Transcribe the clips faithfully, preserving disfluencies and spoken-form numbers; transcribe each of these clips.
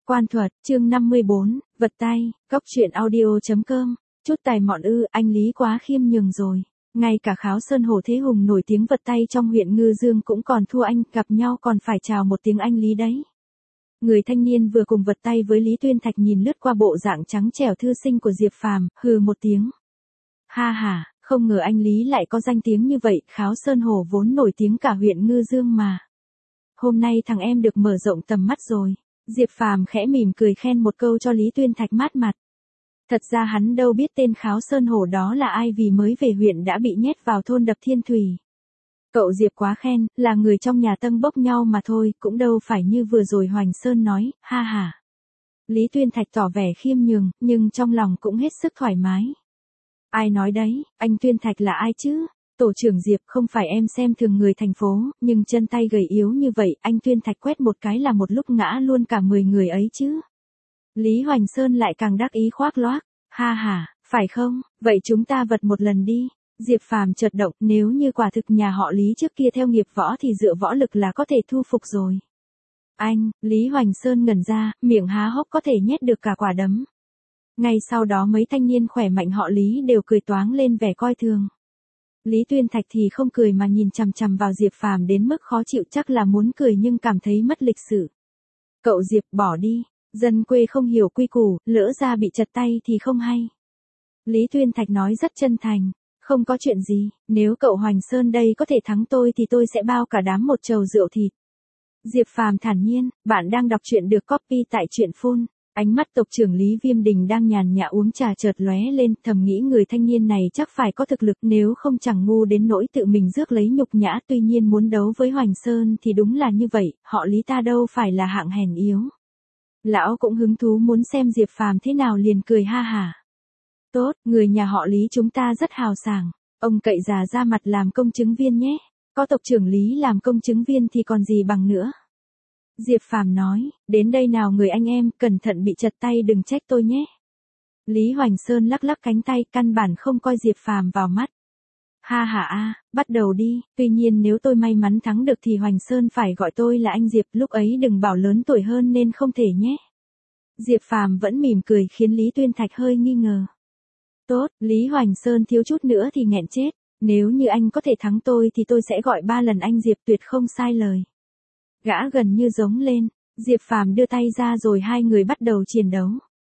Quan thuật, chương năm mươi bốn, vật tay, góc truyện audio chấm com, chút tài mọn ư, anh Lý quá khiêm nhường rồi. Ngay cả Kháo Sơn Hồ Thế Hùng nổi tiếng vật tay trong huyện Ngư Dương cũng còn thua anh, gặp nhau còn phải chào một tiếng anh Lý đấy. Người thanh niên vừa cùng vật tay với Lý Tuyên Thạch nhìn lướt qua bộ dạng trắng trẻo thư sinh của Diệp Phàm, hừ một tiếng. Ha ha, không ngờ anh Lý lại có danh tiếng như vậy, Kháo Sơn Hồ vốn nổi tiếng cả huyện Ngư Dương mà. Hôm nay thằng em được mở rộng tầm mắt rồi. Diệp Phàm khẽ mỉm cười khen một câu cho Lý Tuyên Thạch mát mặt. Thật ra hắn đâu biết tên Kháo Sơn Hổ đó là ai vì mới về huyện đã bị nhét vào thôn Đập Thiên Thủy. Cậu Diệp quá khen, là người trong nhà tâng bốc nhau mà thôi, cũng đâu phải như vừa rồi Hoành Sơn nói, ha ha. Lý Tuyên Thạch tỏ vẻ khiêm nhường, nhưng trong lòng cũng hết sức thoải mái. Ai nói đấy, anh Tuyên Thạch là ai chứ? Tổ trưởng Diệp, không phải em xem thường người thành phố, nhưng chân tay gầy yếu như vậy, anh Tuyên Thạch quét một cái là một lúc ngã luôn cả mười người ấy chứ. Lý Hoành Sơn lại càng đắc ý khoác loác, ha ha, phải không, vậy chúng ta vật một lần đi. Diệp Phàm chợt động, nếu như quả thực nhà họ Lý trước kia theo nghiệp võ thì dựa võ lực là có thể thu phục rồi. Anh, Lý Hoành Sơn ngẩn ra, miệng há hốc có thể nhét được cả quả đấm. Ngay sau đó mấy thanh niên khỏe mạnh họ Lý đều cười toáng lên vẻ coi thường. Lý Tuyên Thạch thì không cười mà nhìn chằm chằm vào Diệp Phàm đến mức khó chịu, chắc là muốn cười nhưng cảm thấy mất lịch sự. Cậu Diệp bỏ đi, dân quê không hiểu quy củ, lỡ ra bị chật tay thì không hay. Lý Tuyên Thạch nói rất chân thành, không có chuyện gì, nếu cậu Hoành Sơn đây có thể thắng tôi thì tôi sẽ bao cả đám một chầu rượu thịt. Diệp Phàm thản nhiên, bạn đang đọc truyện được copy tại truyện phun. Ánh mắt tộc trưởng Lý Viêm Đình đang nhàn nhã uống trà chợt lóe lên, thầm nghĩ người thanh niên này chắc phải có thực lực, nếu không chẳng ngu đến nỗi tự mình rước lấy nhục nhã, tuy nhiên muốn đấu với Hoành Sơn thì đúng là như vậy, họ Lý ta đâu phải là hạng hèn yếu. Lão cũng hứng thú muốn xem Diệp Phàm thế nào liền cười ha hả. Tốt, người nhà họ Lý chúng ta rất hào sảng, ông cậy già ra mặt làm công chứng viên nhé, có tộc trưởng Lý làm công chứng viên thì còn gì bằng nữa. Diệp Phàm nói, đến đây nào người anh em, cẩn thận bị chật tay đừng trách tôi nhé. Lý Hoành Sơn lắc lắc cánh tay, căn bản không coi Diệp Phàm vào mắt. Ha ha a, bắt đầu đi, tuy nhiên nếu tôi may mắn thắng được thì Hoành Sơn phải gọi tôi là anh Diệp, lúc ấy đừng bảo lớn tuổi hơn nên không thể nhé. Diệp Phàm vẫn mỉm cười khiến Lý Tuyên Thạch hơi nghi ngờ. Tốt, Lý Hoành Sơn thiếu chút nữa thì nghẹn chết, nếu như anh có thể thắng tôi thì tôi sẽ gọi ba lần anh Diệp, tuyệt không sai lời. Gã gần như giống lên, Diệp Phàm đưa tay ra rồi hai người bắt đầu chiến đấu.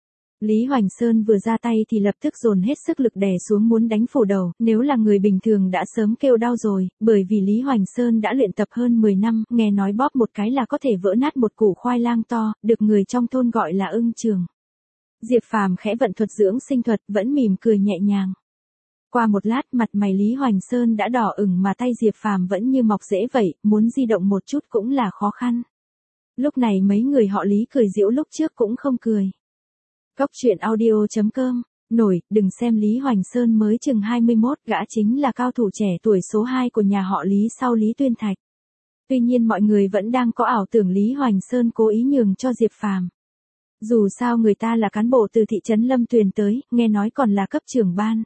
Lý Hoành Sơn vừa ra tay thì lập tức dồn hết sức lực đè xuống muốn đánh phủ đầu, nếu là người bình thường đã sớm kêu đau rồi, bởi vì Lý Hoành Sơn đã luyện tập hơn mười năm, nghe nói bóp một cái là có thể vỡ nát một củ khoai lang to, được người trong thôn gọi là ưng trường. Diệp Phàm khẽ vận thuật dưỡng sinh thuật, vẫn mỉm cười nhẹ nhàng. Qua một lát mặt mày Lý Hoành Sơn đã đỏ ửng mà tay Diệp Phàm vẫn như mọc rễ vậy, muốn di động một chút cũng là khó khăn. Lúc này mấy người họ Lý cười giễu lúc trước cũng không cười. Góc truyện audio chấm com, nổi, đừng xem Lý Hoành Sơn mới chừng hai mươi mốt, gã chính là cao thủ trẻ tuổi số hai của nhà họ Lý sau Lý Tuyên Thạch. Tuy nhiên mọi người vẫn đang có ảo tưởng Lý Hoành Sơn cố ý nhường cho Diệp Phàm. Dù sao người ta là cán bộ từ thị trấn Lâm Tuyền tới, nghe nói còn là cấp trưởng ban.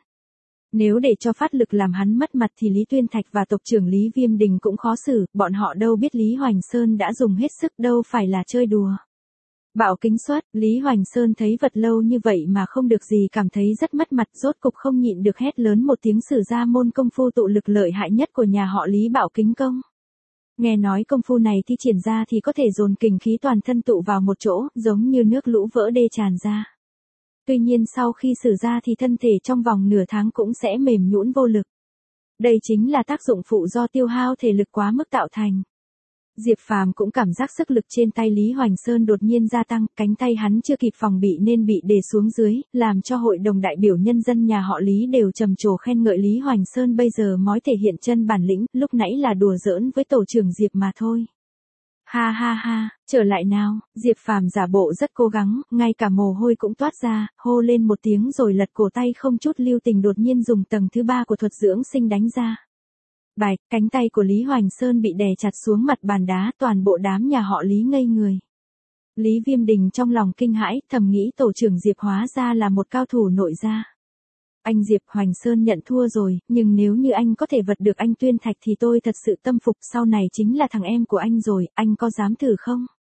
Nếu để cho phát lực làm hắn mất mặt thì Lý Tuyên Thạch và tộc trưởng Lý Viêm Đình cũng khó xử, bọn họ đâu biết Lý Hoành Sơn đã dùng hết sức, đâu phải là chơi đùa. Bạo kính xuất, Lý Hoành Sơn thấy vật lâu như vậy mà không được gì cảm thấy rất mất mặt, rốt cục không nhịn được hét lớn một tiếng sử ra môn công phu tụ lực lợi hại nhất của nhà họ Lý, Bạo Kính Công. Nghe nói công phu này thi triển ra thì có thể dồn kình khí toàn thân tụ vào một chỗ, giống như nước lũ vỡ đê tràn ra. Tuy nhiên sau khi sử ra thì thân thể trong vòng nửa tháng cũng sẽ mềm nhũn vô lực. Đây chính là tác dụng phụ do tiêu hao thể lực quá mức tạo thành. Diệp Phàm cũng cảm giác sức lực trên tay Lý Hoành Sơn đột nhiên gia tăng, cánh tay hắn chưa kịp phòng bị nên bị đè xuống dưới, làm cho hội đồng đại biểu nhân dân nhà họ Lý đều trầm trồ khen ngợi Lý Hoành Sơn bây giờ mới thể hiện chân bản lĩnh, lúc nãy là đùa giỡn với tổ trưởng Diệp mà thôi. Ha ha ha, trở lại nào, Diệp Phàm giả bộ rất cố gắng, ngay cả mồ hôi cũng toát ra, hô lên một tiếng rồi lật cổ tay không chút lưu tình đột nhiên dùng tầng thứ ba của thuật dưỡng sinh đánh ra. Bạch, cánh tay của Lý Hoành Sơn bị đè chặt xuống mặt bàn đá, toàn bộ đám nhà họ Lý ngây người. Lý Viêm Đình trong lòng kinh hãi, thầm nghĩ tổ trưởng Diệp hóa ra là một cao thủ nội gia. Anh Diệp, Hoành Sơn nhận thua rồi, nhưng nếu như anh có thể vật được anh Tuyên Thạch thì tôi thật sự tâm phục, sau này chính là thằng em của anh rồi, anh có dám thử không?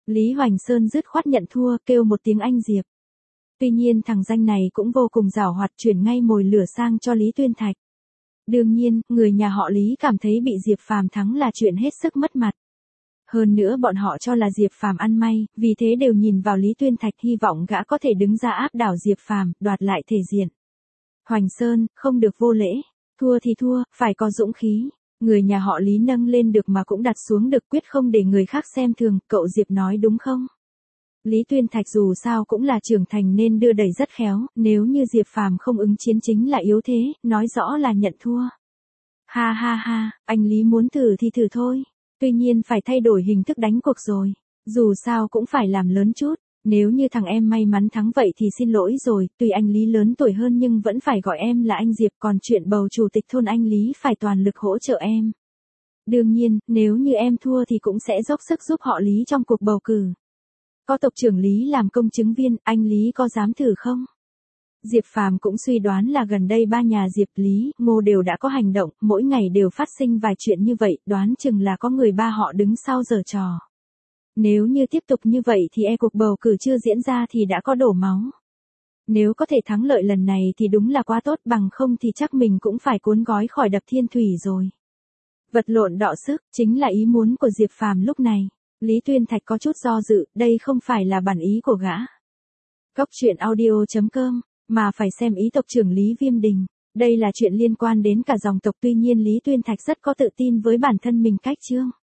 Lý Hoành Sơn dứt khoát nhận thua, kêu một tiếng anh Diệp. Tuy nhiên thằng danh này cũng vô cùng giảo hoạt, chuyển ngay mồi lửa sang cho Lý Tuyên Thạch. Đương nhiên, người nhà họ Lý cảm thấy bị Diệp Phàm thắng là chuyện hết sức mất mặt. Hơn nữa bọn họ cho là Diệp Phàm ăn may, vì thế đều nhìn vào Lý Tuyên Thạch hy vọng gã có thể đứng ra áp đảo Diệp Phàm, đoạt lại thể diện. Hoành Sơn, không được vô lễ, thua thì thua, phải có dũng khí. Người nhà họ Lý nâng lên được mà cũng đặt xuống được, quyết không để người khác xem thường, cậu Diệp nói đúng không? Lý Tuyên Thạch dù sao cũng là trưởng thành nên đưa đẩy rất khéo, nếu như Diệp Phàm không ứng chiến chính là yếu thế, nói rõ là nhận thua. Ha ha ha, anh Lý muốn thử thì thử thôi, tuy nhiên phải thay đổi hình thức đánh cuộc rồi, dù sao cũng phải làm lớn chút, nếu như thằng em may mắn thắng vậy thì xin lỗi rồi, tuy anh Lý lớn tuổi hơn nhưng vẫn phải gọi em là anh Diệp, còn chuyện bầu chủ tịch thôn anh Lý phải toàn lực hỗ trợ em. Đương nhiên, nếu như em thua thì cũng sẽ dốc sức giúp họ Lý trong cuộc bầu cử. Có tộc trưởng Lý làm công chứng viên, anh Lý có dám thử không? Diệp Phàm cũng suy đoán là gần đây ba nhà Diệp, Lý, Ngô đều đã có hành động, mỗi ngày đều phát sinh vài chuyện như vậy, đoán chừng là có người ba họ đứng sau giở trò. Nếu như tiếp tục như vậy thì e cuộc bầu cử chưa diễn ra thì đã có đổ máu. Nếu có thể thắng lợi lần này thì đúng là quá tốt, bằng không thì chắc mình cũng phải cuốn gói khỏi đập thiên thủy rồi. Vật lộn đọ sức, chính là ý muốn của Diệp Phàm lúc này. Lý Tuyên Thạch có chút do dự, đây không phải là bản ý của gã. Cốc truyện audio chấm com, mà phải xem ý tộc trưởng Lý Viêm Đình. Đây là chuyện liên quan đến cả dòng tộc, tuy nhiên Lý Tuyên Thạch rất có tự tin với bản thân mình cách chương.